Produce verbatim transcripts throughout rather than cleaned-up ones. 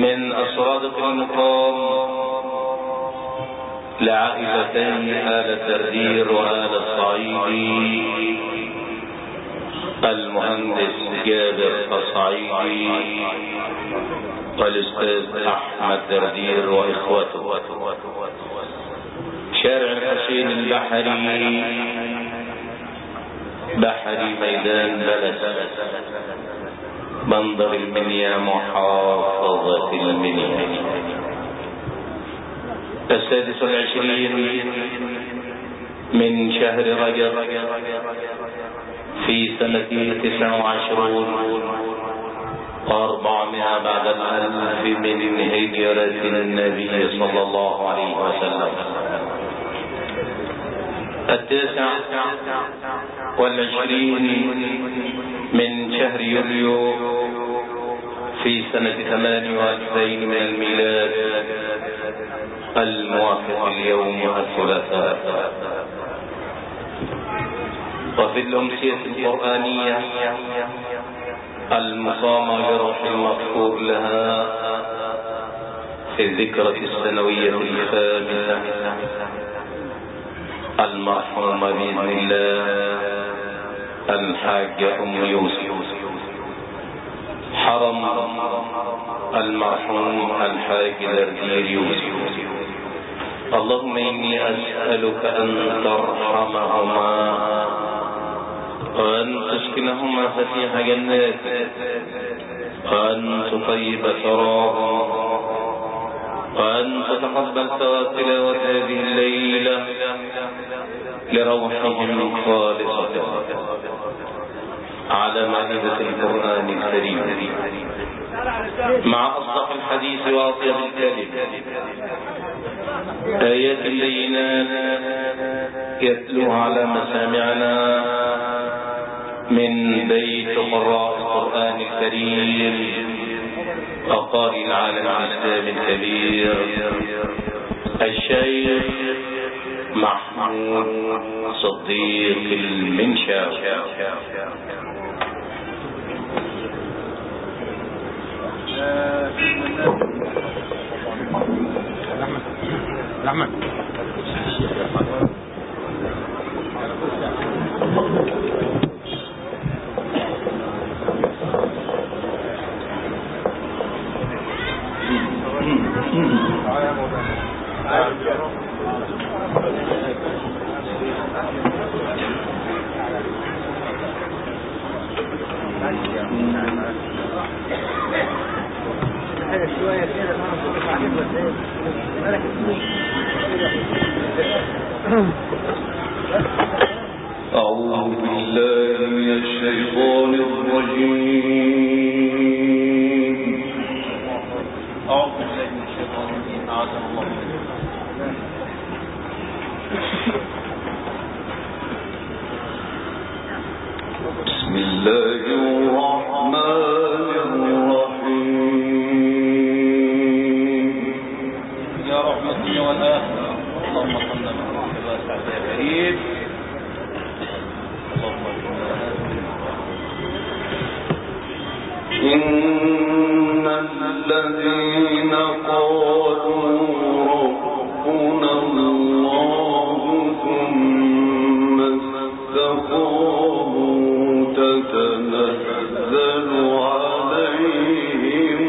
من الصرادق المقام لعائلتين آل الدردير وآل الصعيدي، المهندس جابر الصعيدي والأستاذ أحمد دردير وإخوته، شارع الحسين البحري، بحري ميدان بلد، بندر المنيا، محافظة المنيا. السادس والعشرين من شهر رجب في سنة تسع وعشرون وأربعمائة بعد الألف من هجرة النبي صلى الله عليه وسلم. التاسع والعشرين من شهر يوليو في سنة ثمان وألفين من الميلاد، الموافق اليوم الثلاثاء. وفي الأمسية القرآنية المقامة لروح المغفور لها في الذكرى السنوية الخامسة المرحومة بإذن الله الحاجة أم يوسف، حرم المرحوم الحاج دردير يوسف. اللهم إني أسألك أن ترحمهما وأن تسكنهما فسيح جناتك وأن تطيب ثراهم وأن تتقبل تلاوة هذه الليلة لروحهم خالصة على مائدة القرآن الكريم مع أصدق الحديث وأطيب الكلم، آيات بينات يتلوها على مسامعنا من بيت قراء القرآن الكريم وقارئ العالم الإسلامي الكبير الشيخ محمود صديق المنشاوي. أحمد أعوذ بالله من الشيطان الرجيم. أعوذ بالله من الشيطان الرجيم. أعاذنا الله. بسم الله الرحمن الرحيم. يا رحمتي والآخرة اللهم صل على محمد وسعد يا كريم. إن الذين قالوا ربنا الله ثم استقاموا تتنزل عليهم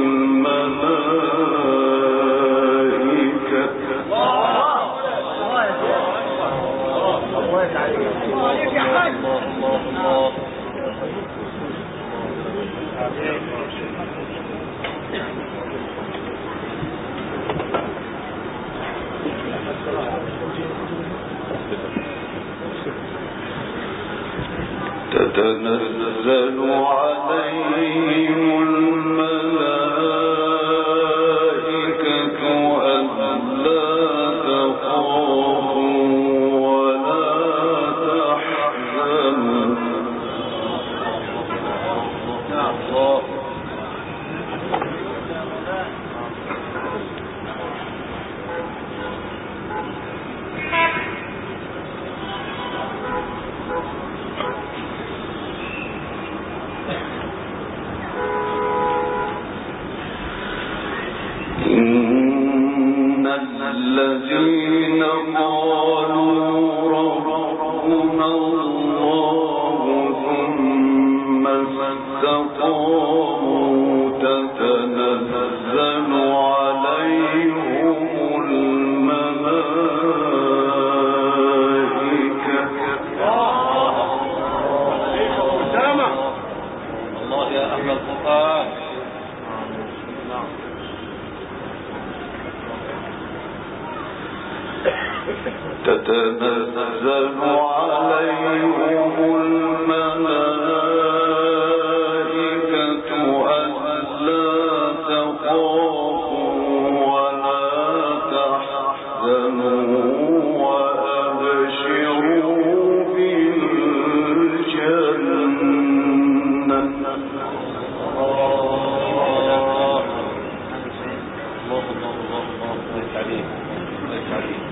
الملائكة تتنزل عليهم الملائكة ألا تخافوا ولا تحزنوا الذين قالوا ربنا الله ثم استقاموا تتنزل عليهم الملائكة الله يا أهل القرآن تتنزل عليهم الملائكة ألا تخافوا ولا تحزنوا وأبشروا بالجنة. الله الله الله الله ليس عليك ليس عليك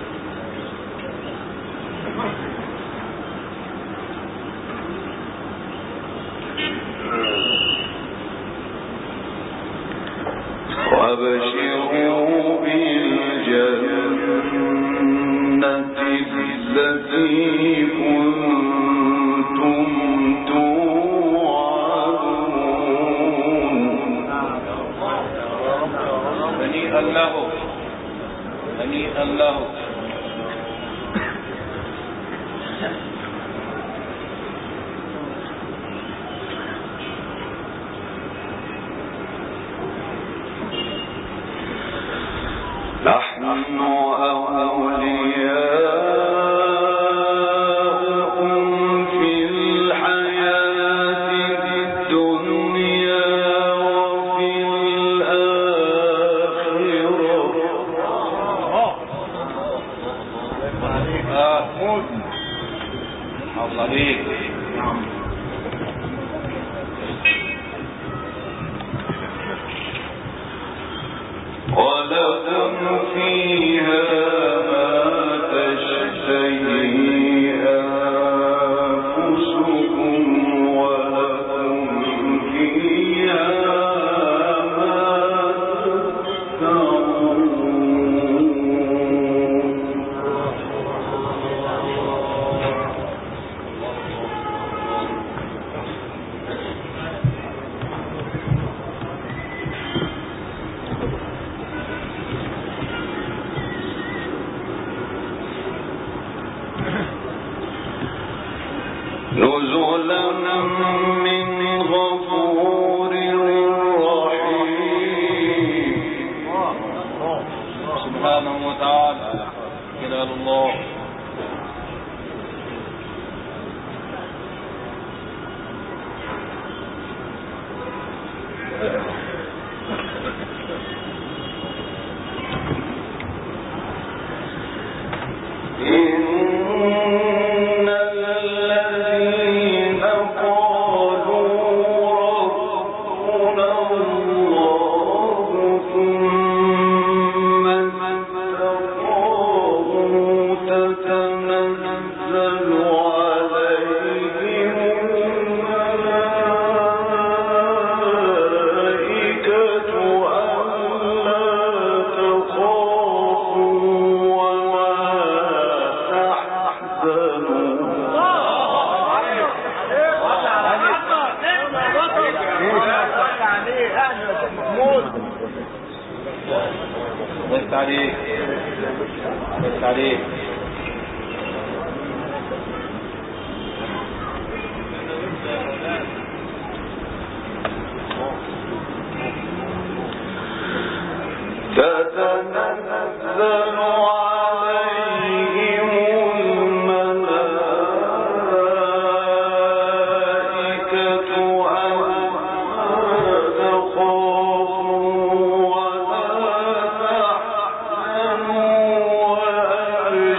وابشروا بالجنة التي كنتم توعدون. هنيئا له هنيئا له. نحن أولياؤكم في الحياة الدنيا وفي الآخرة. الله عليك. ولكم فيها ما تشتهي أنفسكم ولكم فيها ما تدعون. نزلا من غفور رحيم. سبحانه وتعالى جلال الله. إن الذين قالوا ربنا الله ثم استقاموا تتنزل عليهم الملائكة ألا تخافوا ليس عليك ليس عليك. تتنزل عليهم الملائكة ألا تخافوا ولا تحزنوا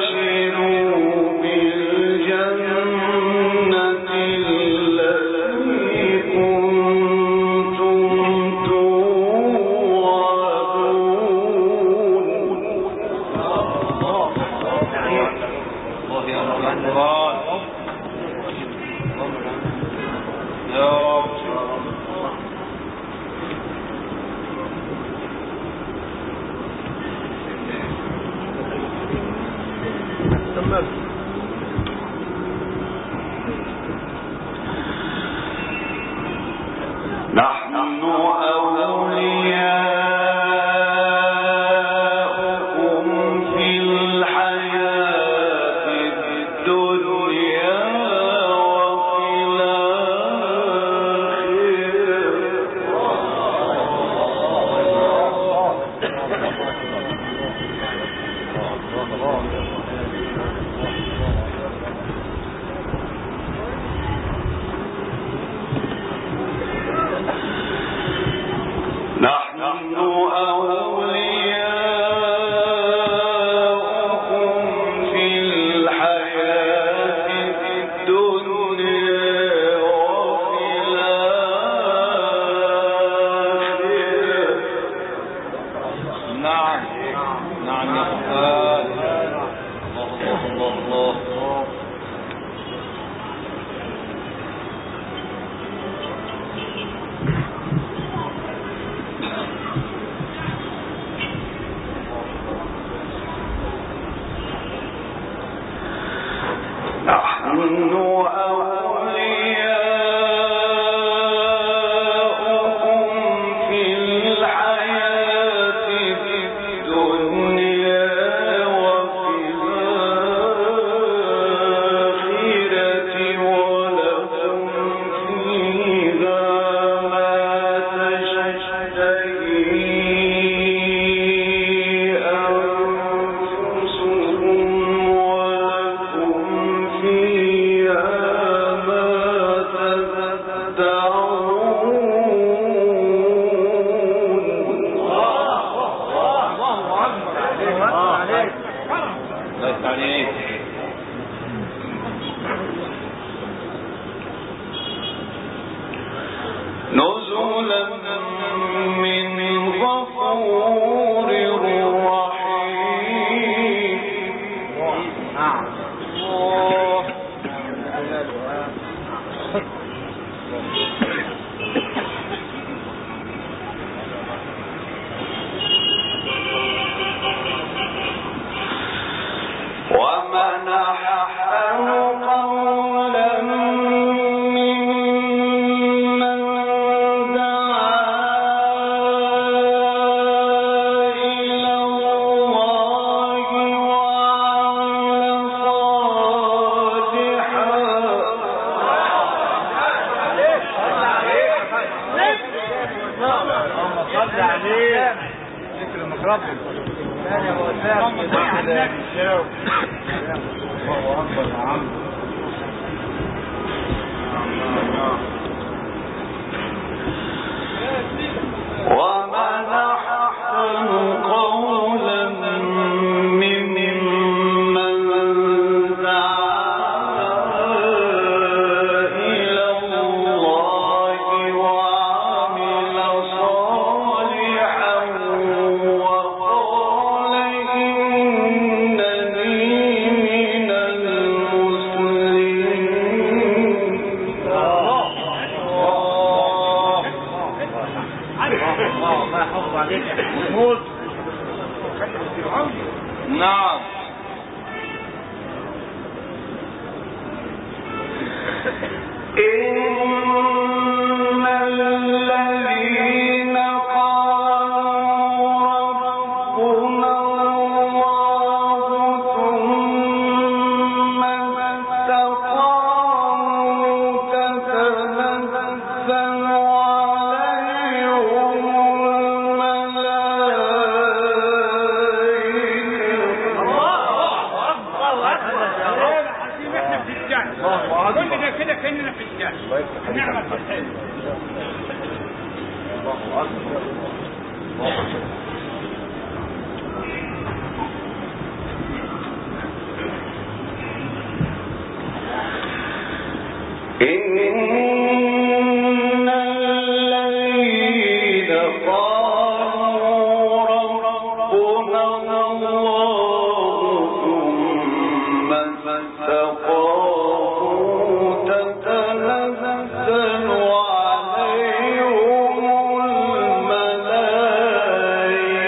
تتنزل عليهم الملائكة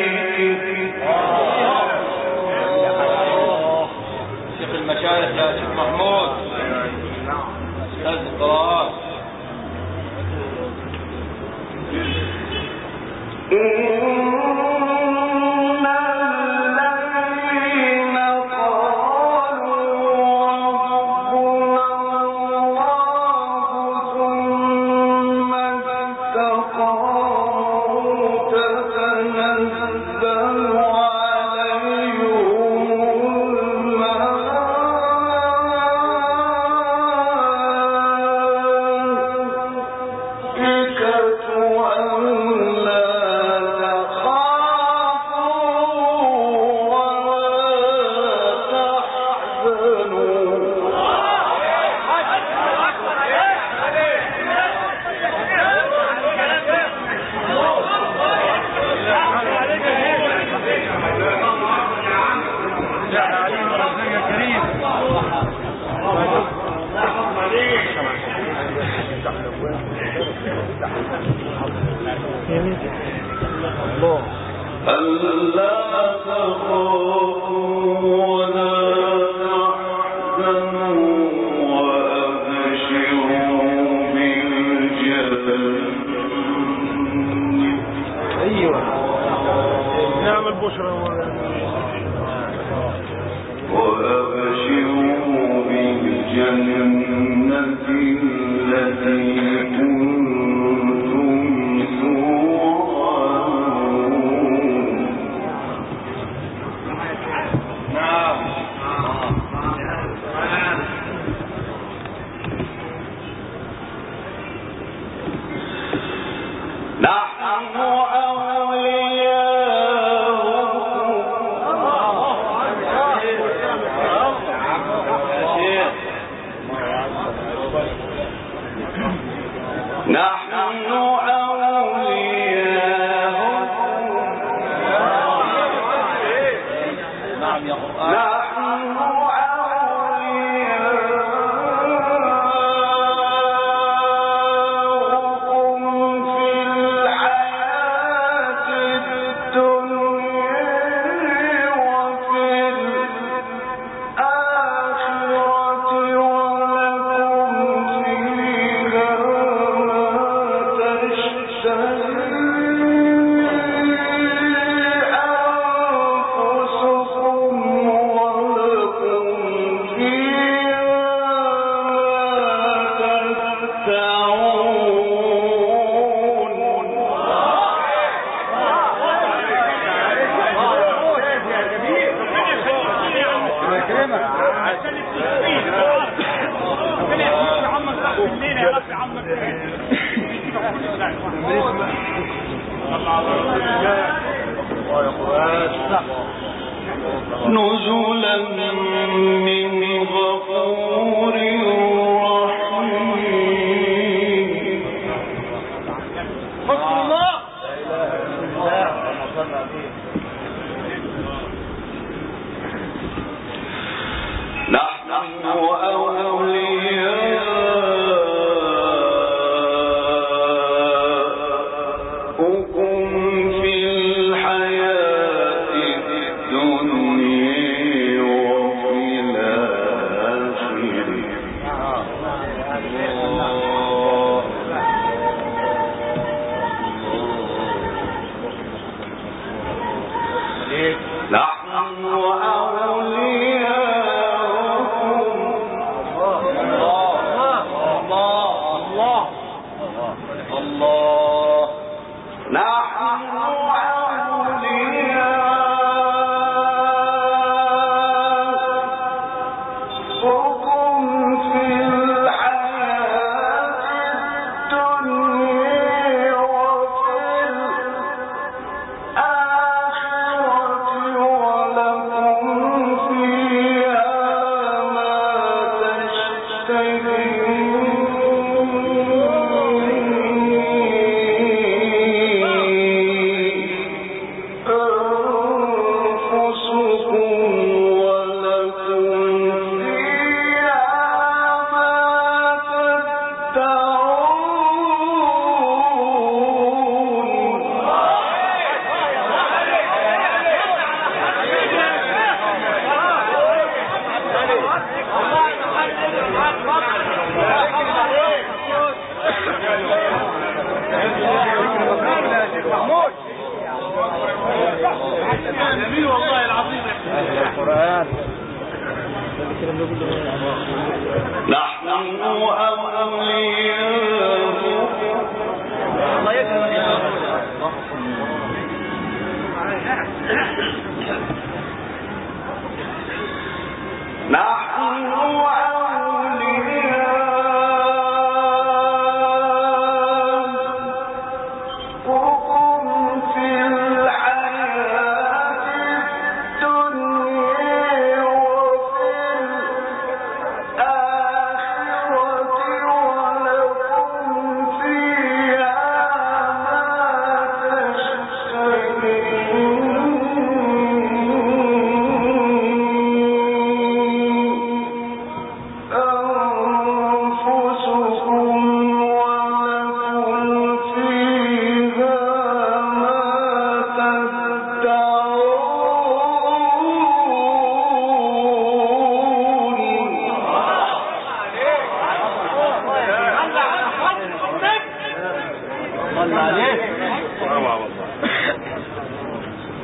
نزلا من غفور رحيم. فضل الله. نحن أولياؤكم في الحياة الدنيا وفي الآخرة. نحن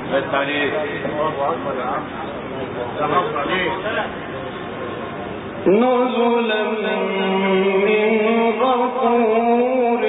بس عليك نزلا من غفور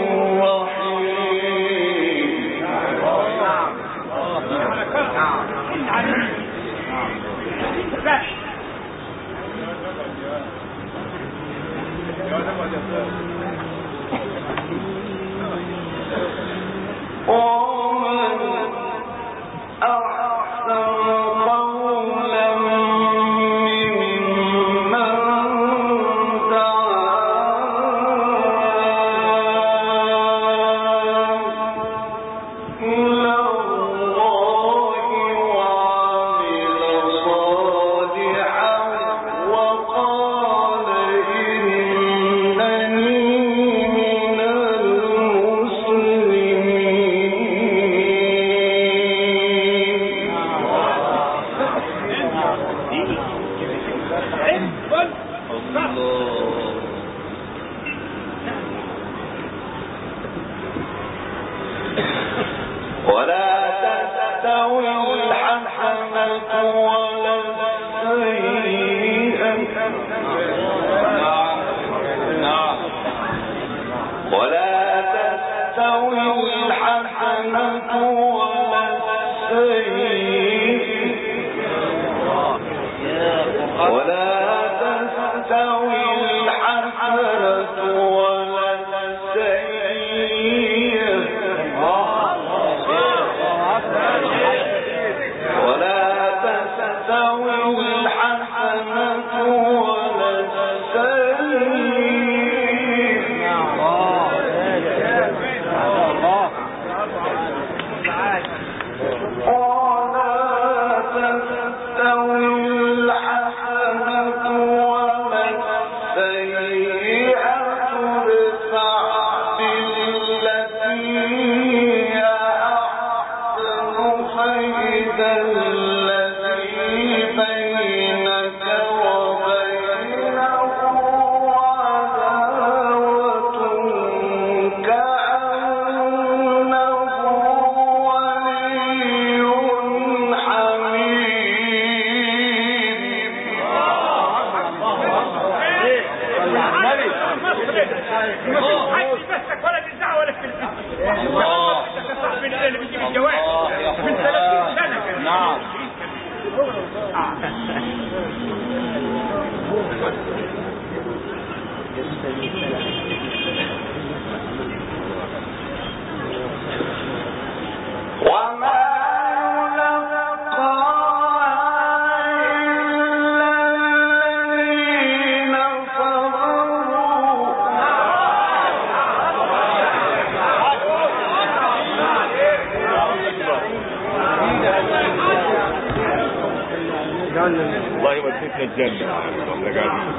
والله وديتنا الجنة ولا قاعدين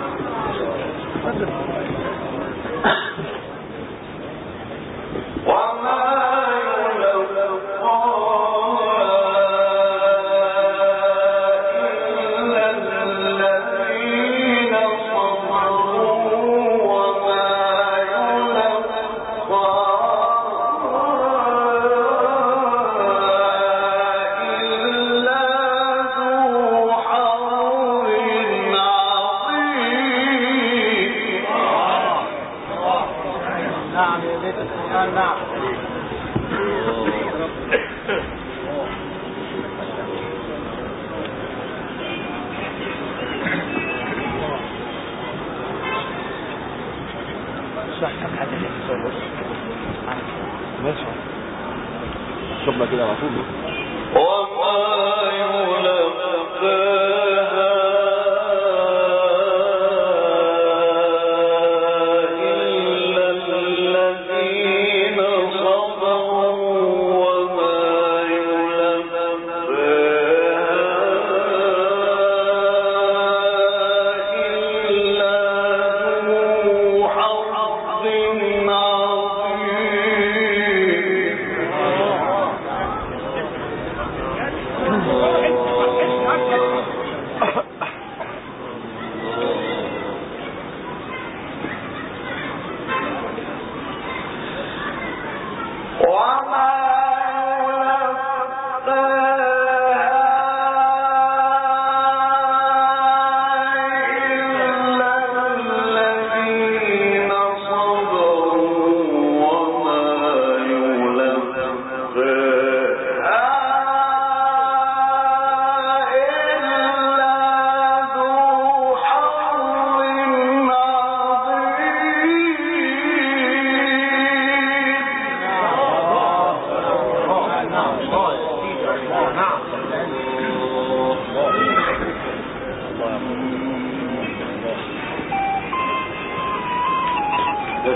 شبنا كده على طول وما يلقى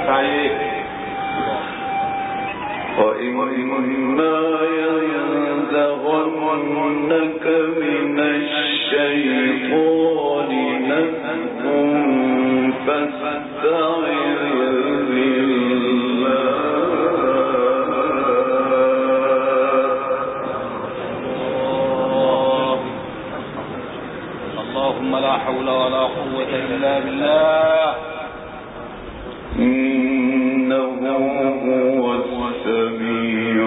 وإما ينزغنك من الشيطان نزغ فاستعذ بالله اللهم لا حول ولا قوة إلا بالله إنه هو السميع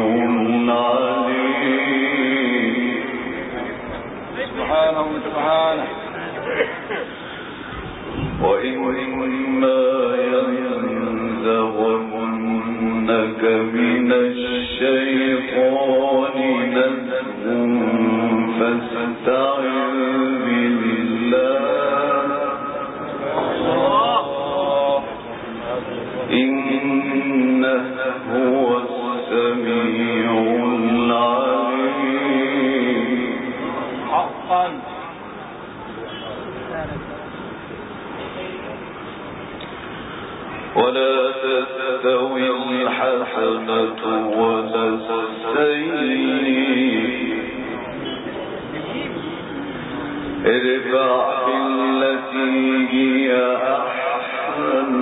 العليم سبحانه سبحانه وإما ينزغنك من الشيطان نزغ فاستعذ بالله إنه هو السميع العليم حقا. ولا تستوي الحسنة ولا السيئة ادفع بالتي هي أحسن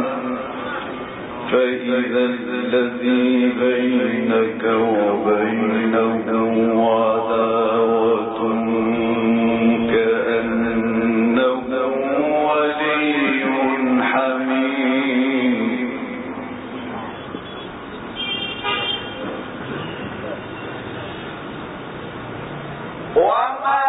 فإذا الذي بينك وبينه عداوة كأنه ولي حميم وما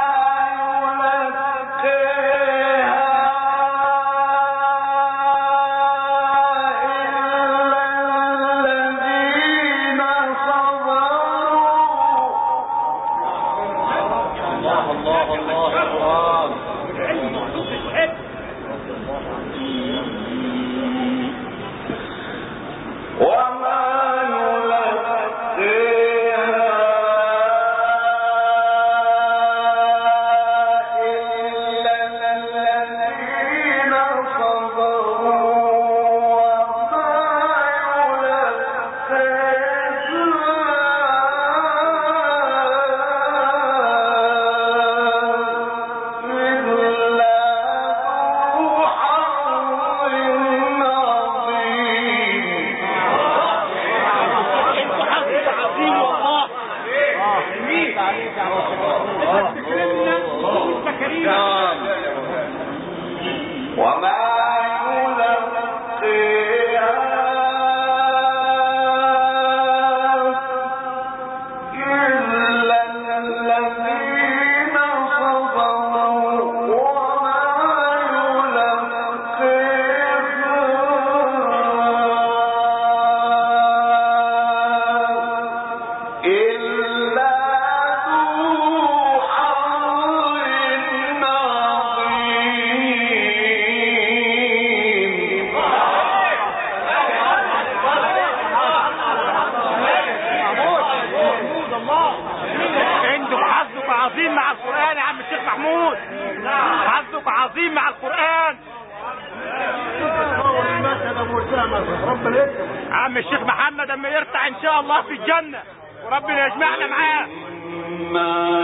عم الشيخ محمد اما يرتع ان شاء الله في الجنة وربنا يجمعنا معاه. ما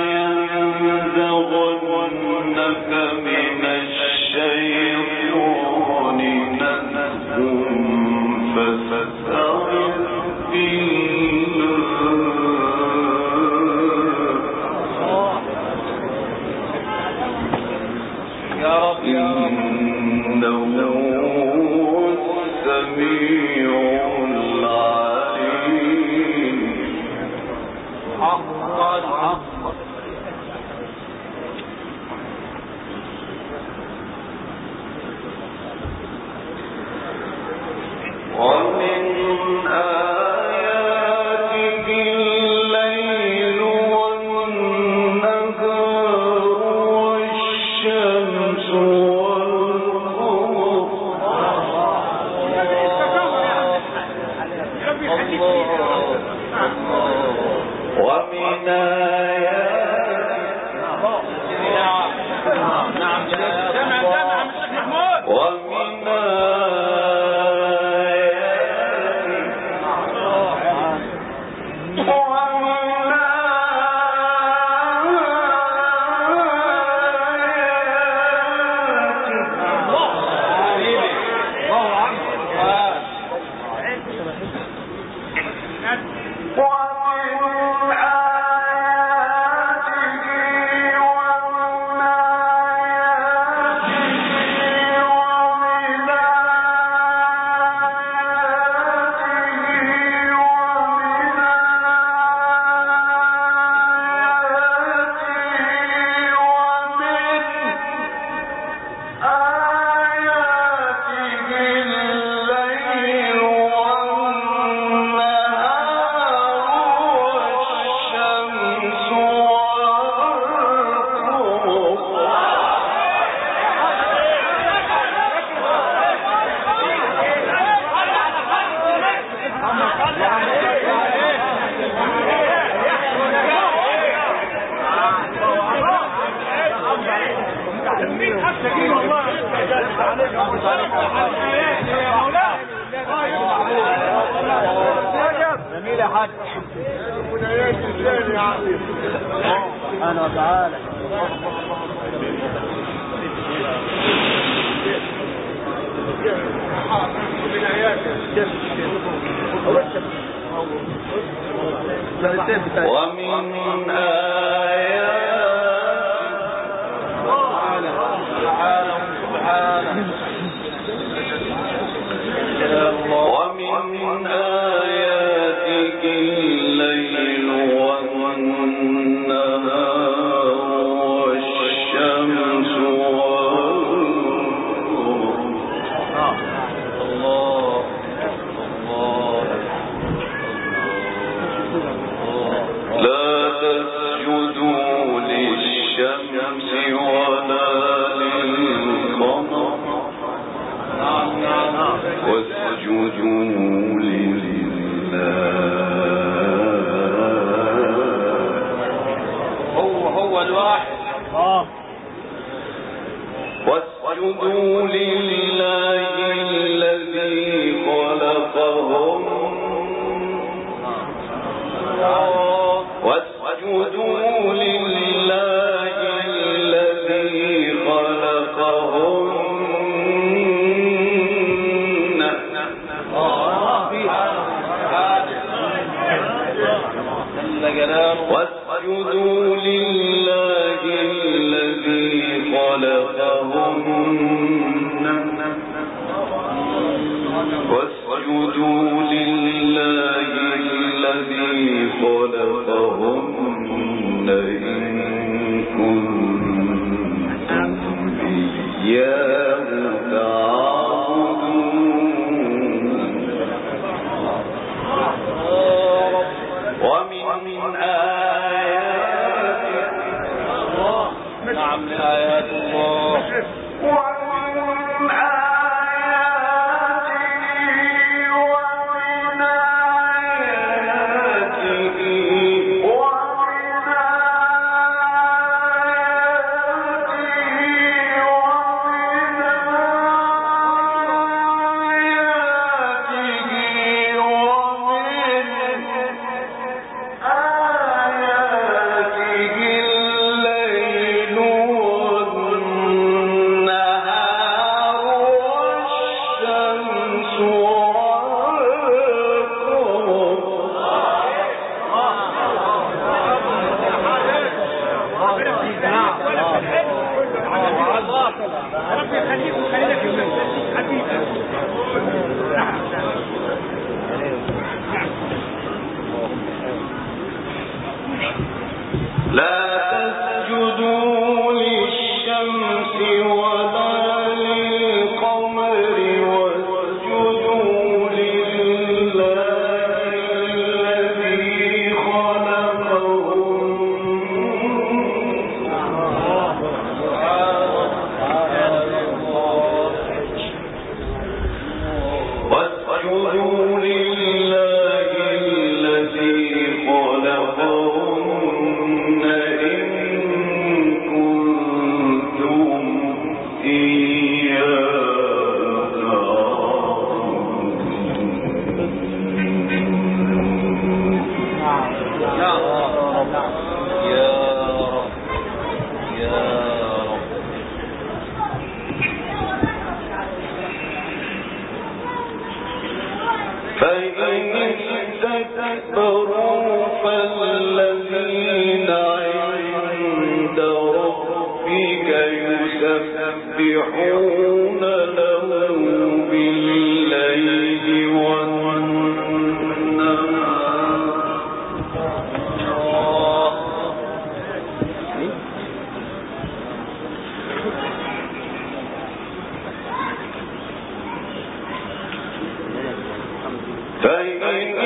ينزغنك من الشيطان نزغ فاستعذ بالله يا رب يا رب إنه السميع العليم حقا حقا. ومن آياته الليل والنهار والشمس ومن آياته ومن آياته جميل يا حاج. سبحانه وتعالى. ومن ومن آياتك الليل والنهار والشمس والقمر. لا تسجدوا للشمس ولا للقمر واسجدوا لله. هو هو الواحد. واسجدوا لله الذي خلقهم واسجدوا لله الذي خلقهم واسجدوا لله الذي خلقهن واسجدوا لله الذي خلقهن إن كنتم إياه تعبدون. ومن آياته نعم لآيات الله. ومن آياته ومن آياته ومن آياته ومن آياته لا تسجدوا للشمس ولا للقمر واسجدوا لله الذي خلقهم واسجدوا لله الذي خلقهم فإن استكبروا فالذين عند ربك يسبحون له بالليل والنهار. فإن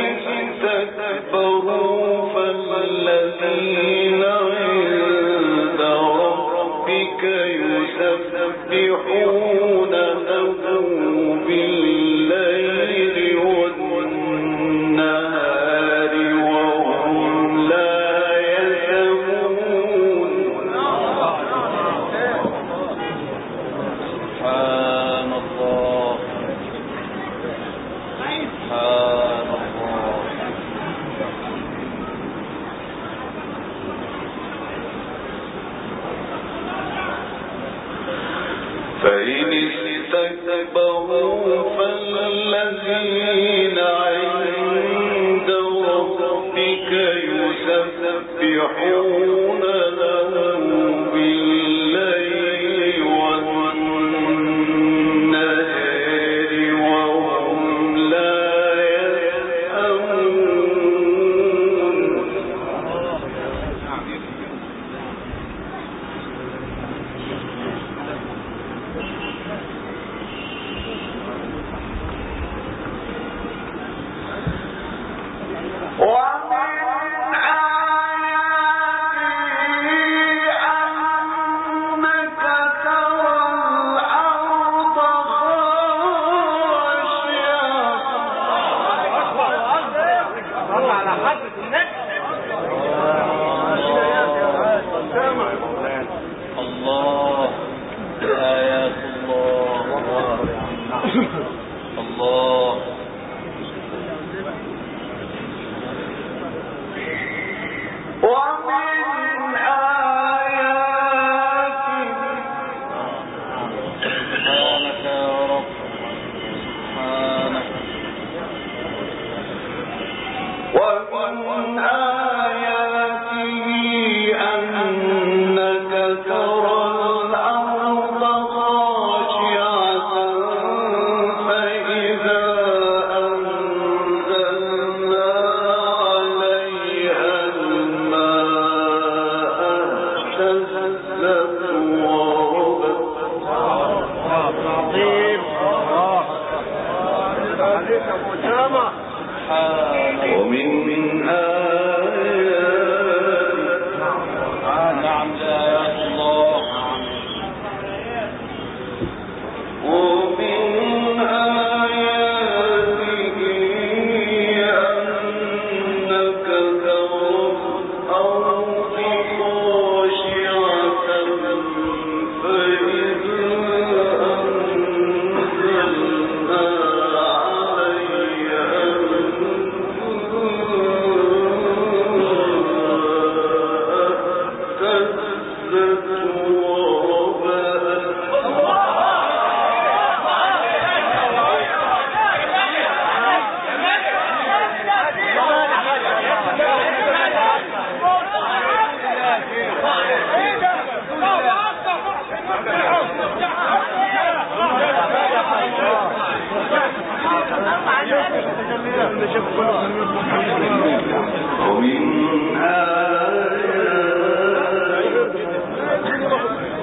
استكبروا فالذين عند ربك يسبحون له بالليل والنهار وهم لا يسمون. سبحان الله. فإن استكبروا فالذين عند ربك يسبحون له بالليل والنهار وهم لا يسأمون. الله آيات الله الله ومن آياته سبحانك يا رب سبحانك ومن آياته أنك ترى الأرض خاشعة فإذا أنزلنا عليها الماء اهتزت وربت. ومن آياته نعم آيات الله ومن آياته أنك ترى الأرض خاشعة فإذا أنزلنا عليها اهتزت وربت. ومن آياته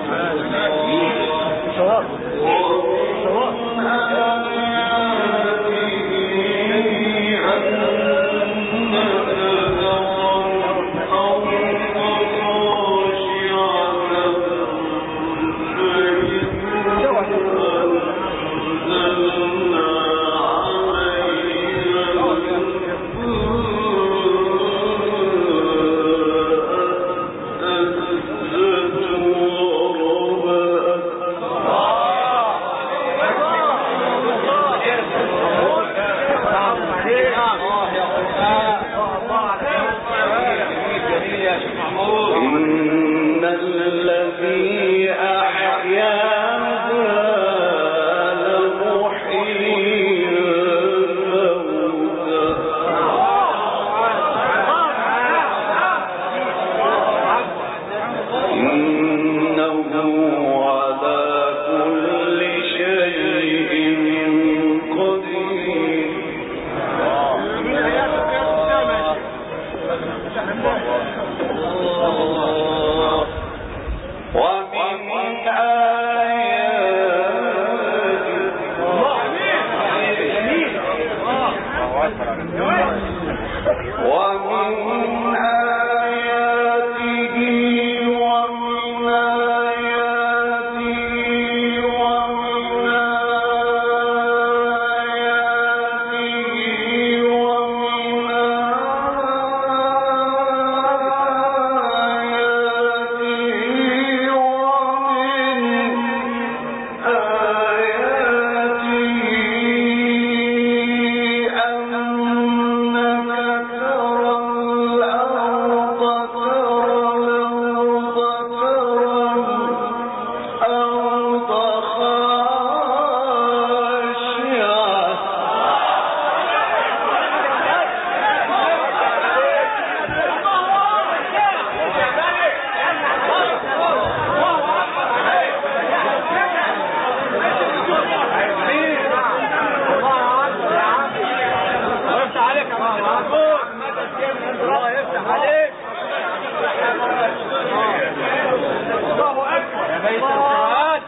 ليس القرآن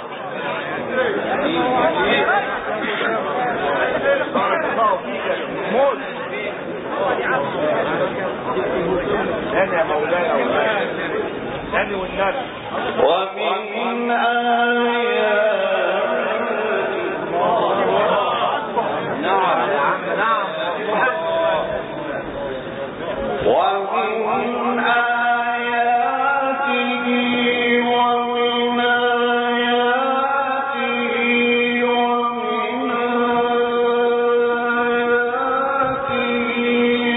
موت ثاني يا مولانا والنبي ثاني والنبي ومن آيات نعم نعم ومن آياته ومن آياته ومن آياته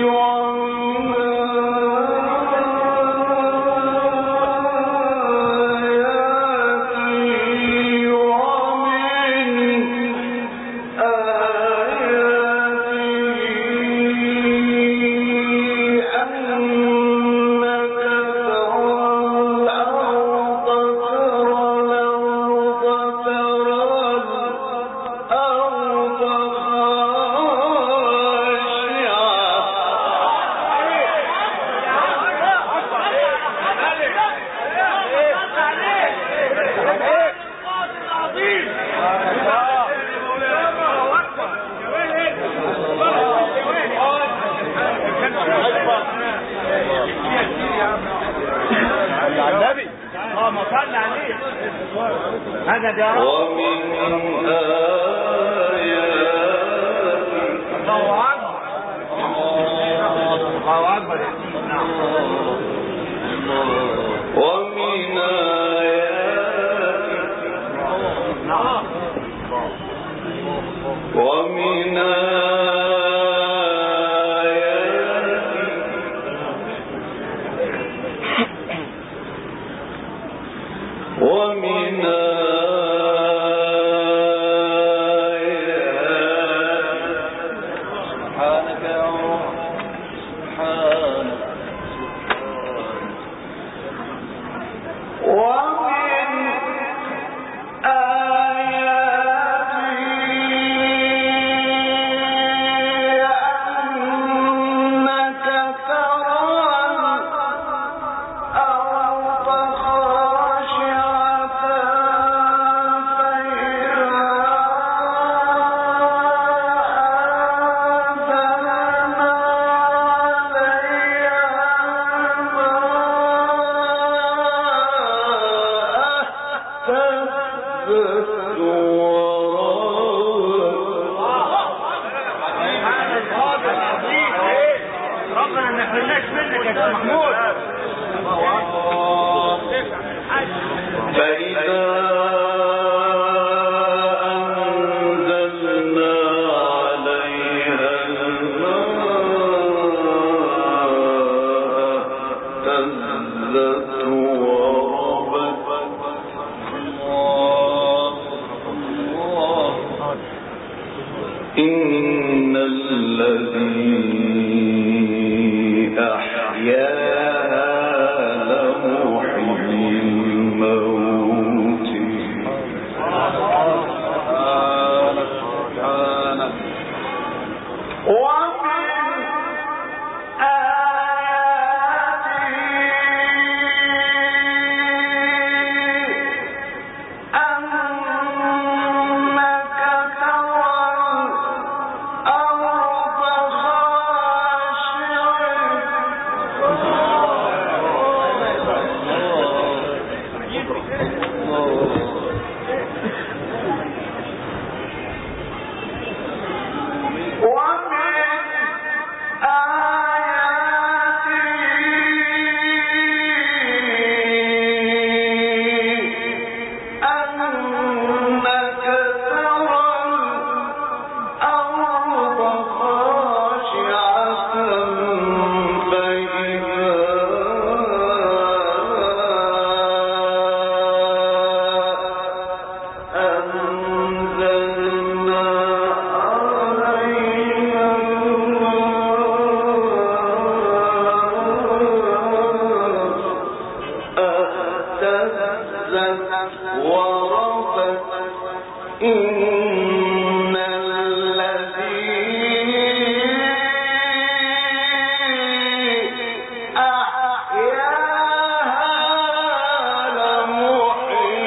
ومن آياته هذا يا رب. ومن آياته الله أكبر الله أكبر نعم. ومن آياته نعم. ومن آياته ومن سبحانك يا رب سبحانك ومن آياته أنك ترى الأرض خاشعة فإذا أنزلنا عليها اهتزت ربنا ما يحرمناش منك يا شيخ محمود. فإذا أنزلنا عليها الماء اهتزت وربت إن الذي أحياها لمحيي الموت ومن آياته أنك ترى الأرض إن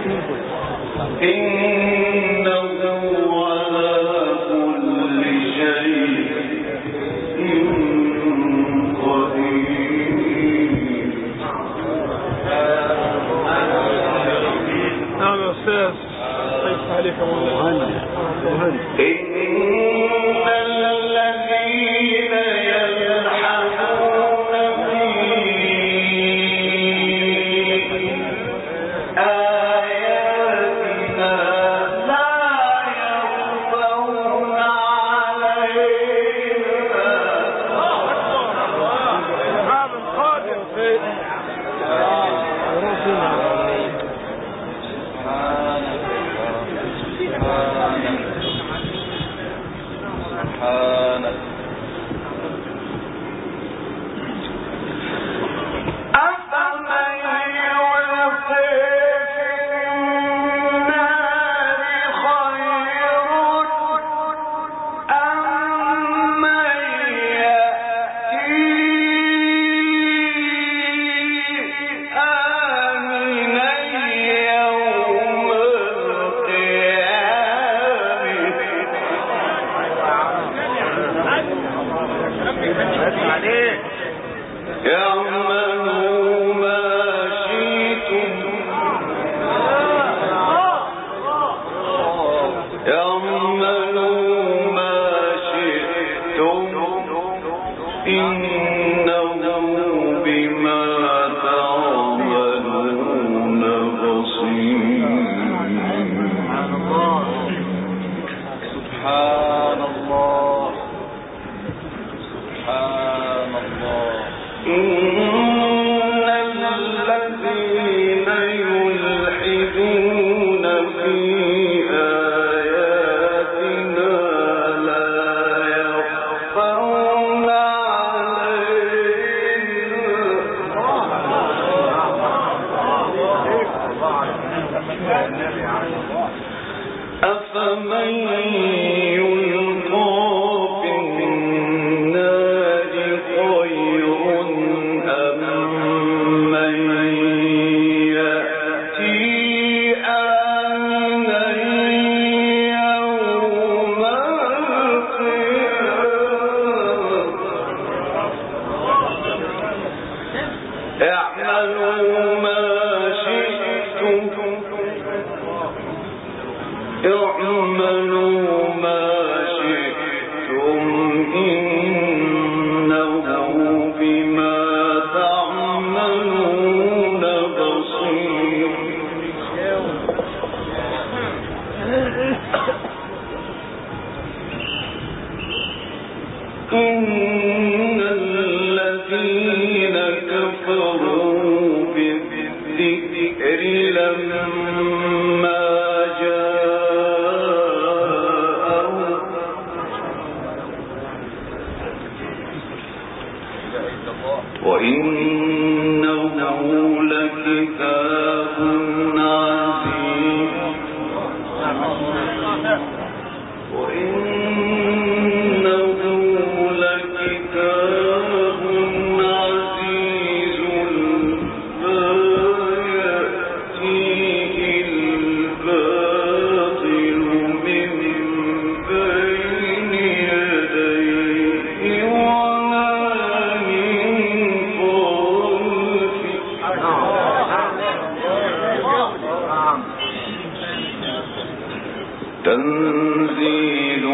تنزيل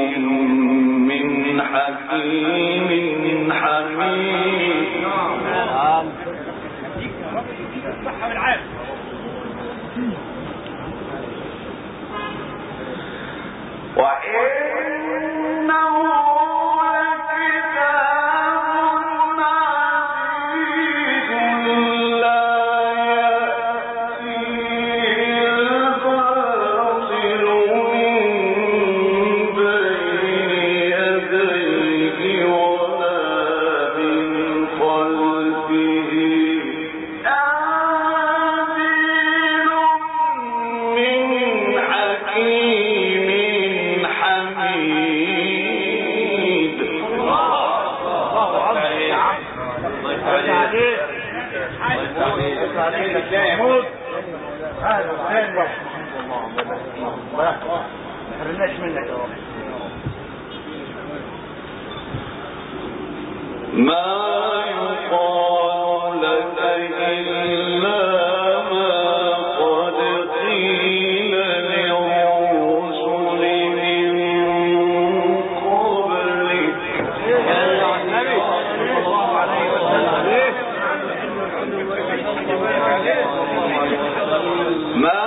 من حكيم حميد. وإنه هذا الله ما حرمناش منك يا رب. ما يقال لك إلا ما قد قيل للرسل من قبلك. ما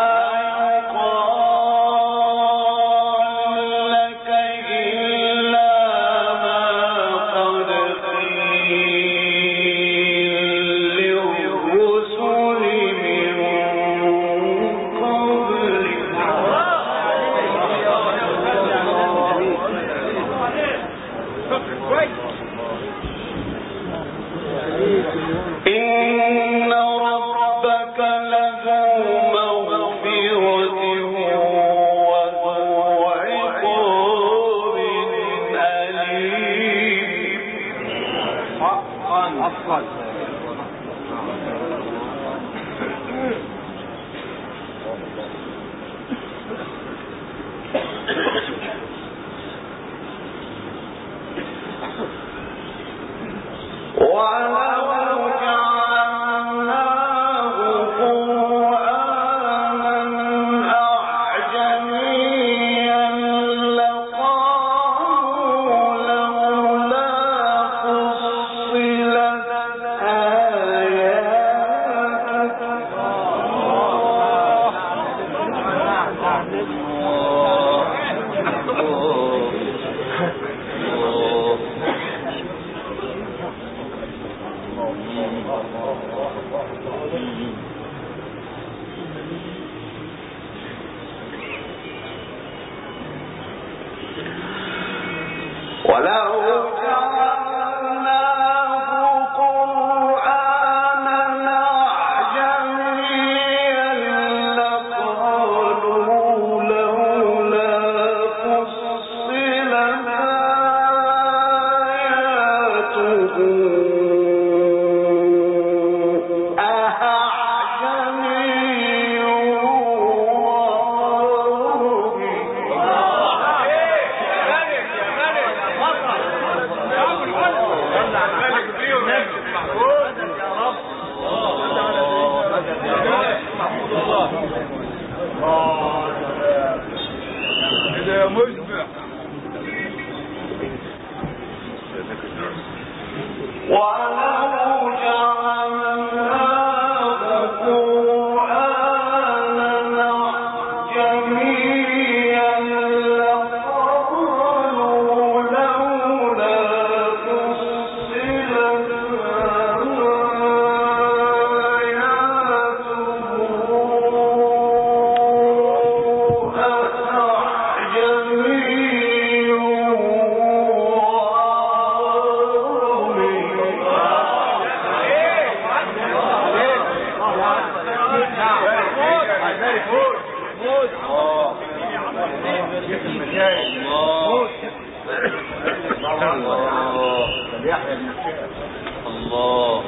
الله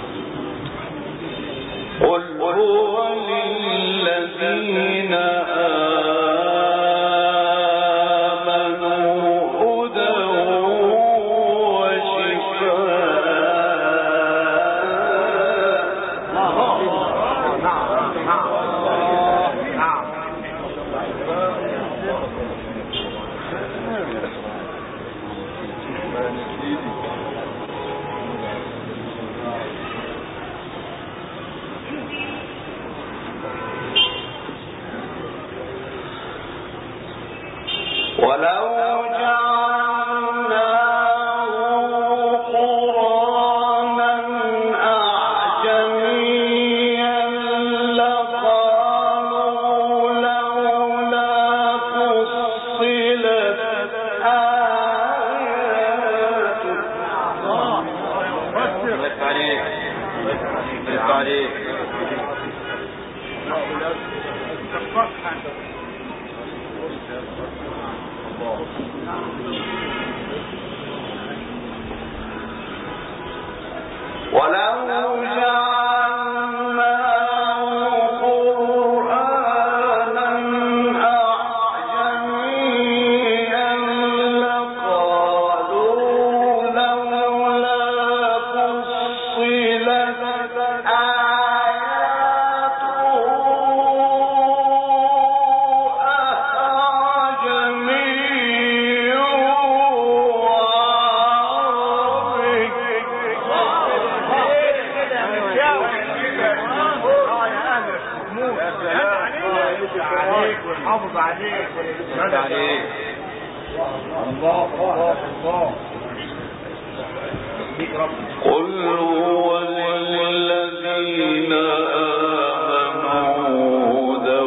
قل هو للذين آمنوا هدى ولو جعلناه قرآنا أعجميا لقالوا لولا فصلت آياته. الله عليك الله عليك ولو جعلناه قرآنا حافظ عليك عليك الله الله الله قل هو للذين آمنوا هدى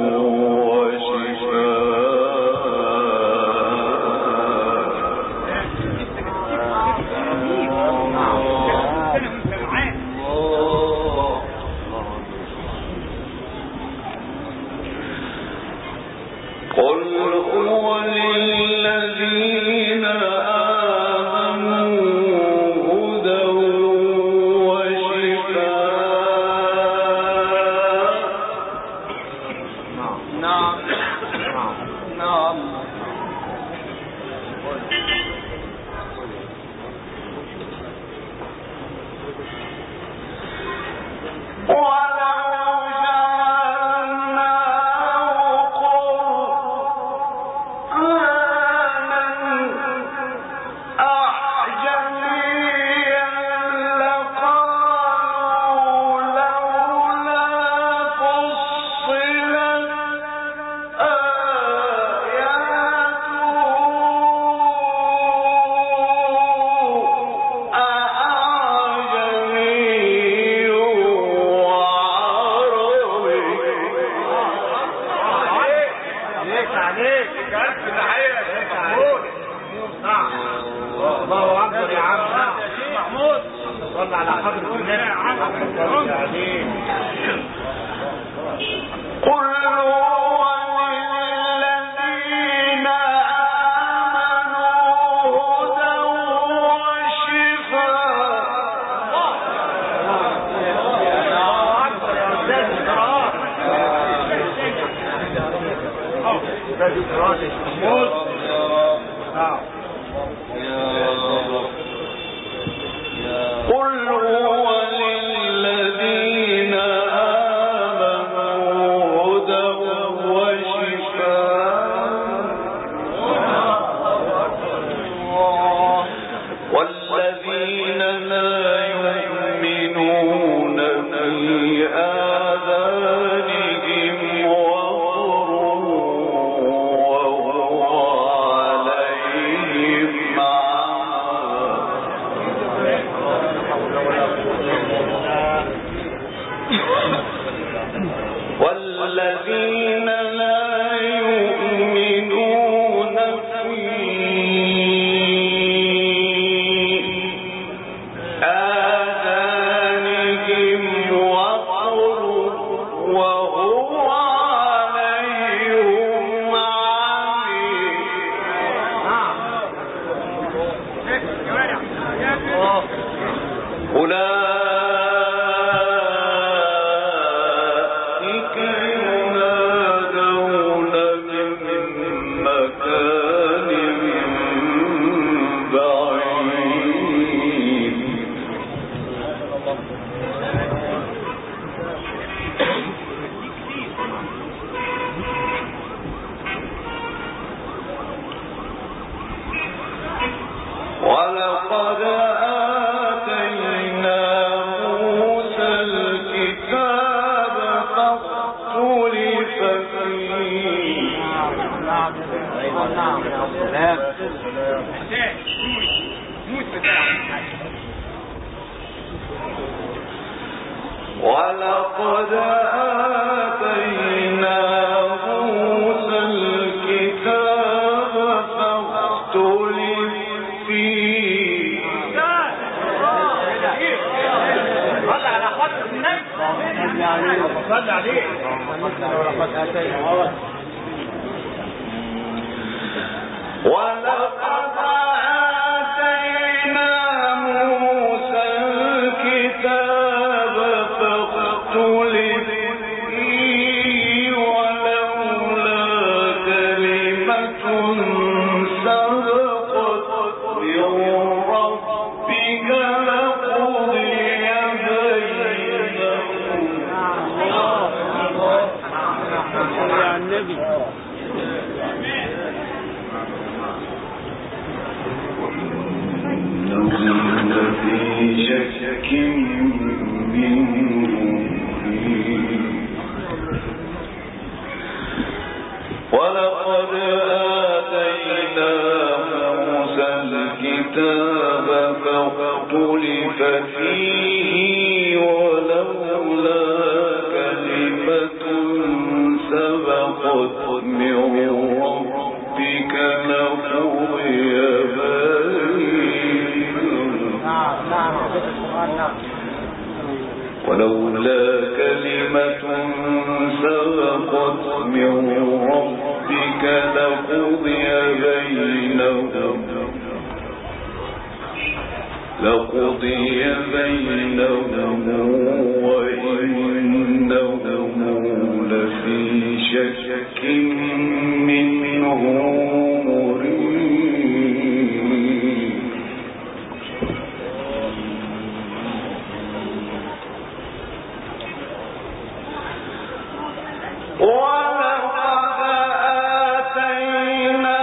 ولقد آتينا موسى الكتاب فاختلف فيه صلى على خاطر النبي صلى عليه ولقد آتينا ولقد آتينا موسى الكتاب فاختلف فيه ولولا كلمة سبقت من ربك لقضي بينهم ولولا كلمة سبقت من ربك لقضي بينهم لقضي بينهم وإنهم لفي شك منه مريب. ولقد آتينا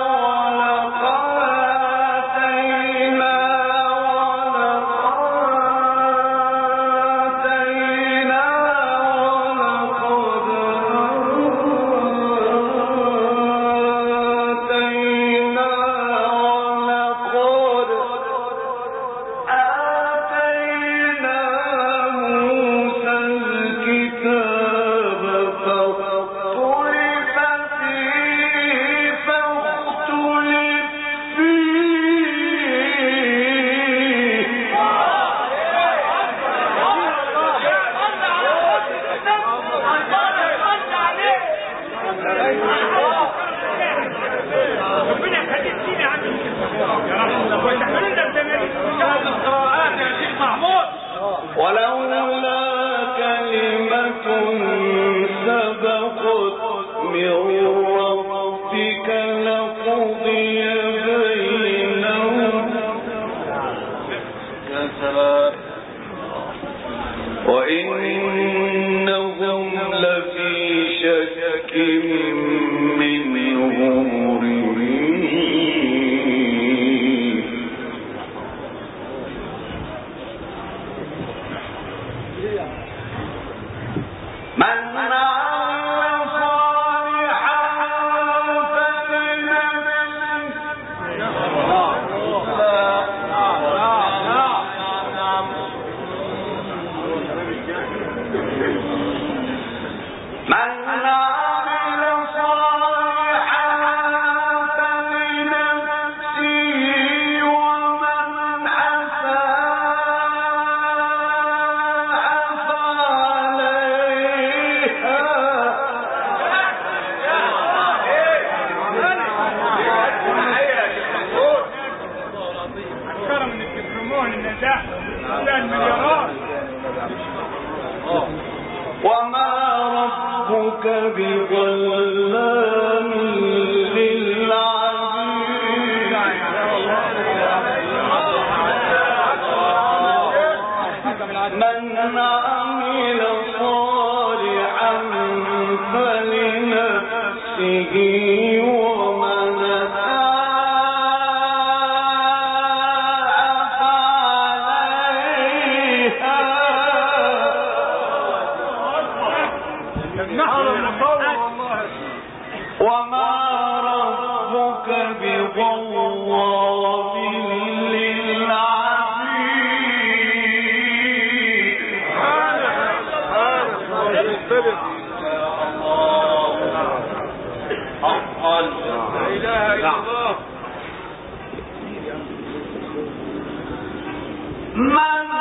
وإنهم لفي شك منه مريب. من وما ربك بظلام للعبيد. من عمل صالحا فلنفسه ومن وما ربك بظلام للعبيد. حقا لا اله الا الله. من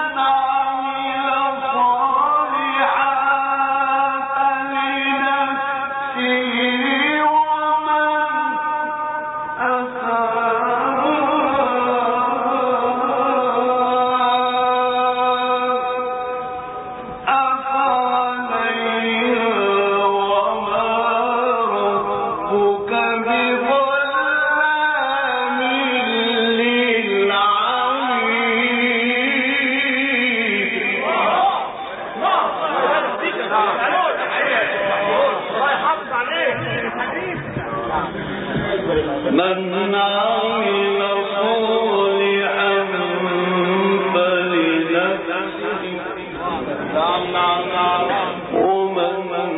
من عمل صالحا فلنفسه ومن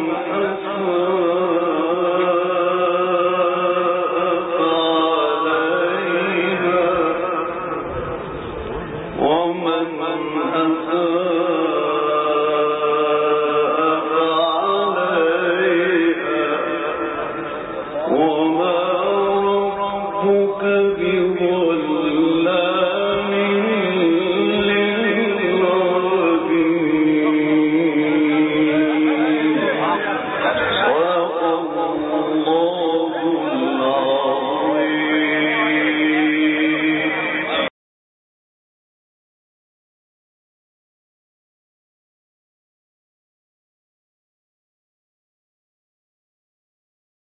أساء فعليها ومن أساء فعليها وما ربك بظلام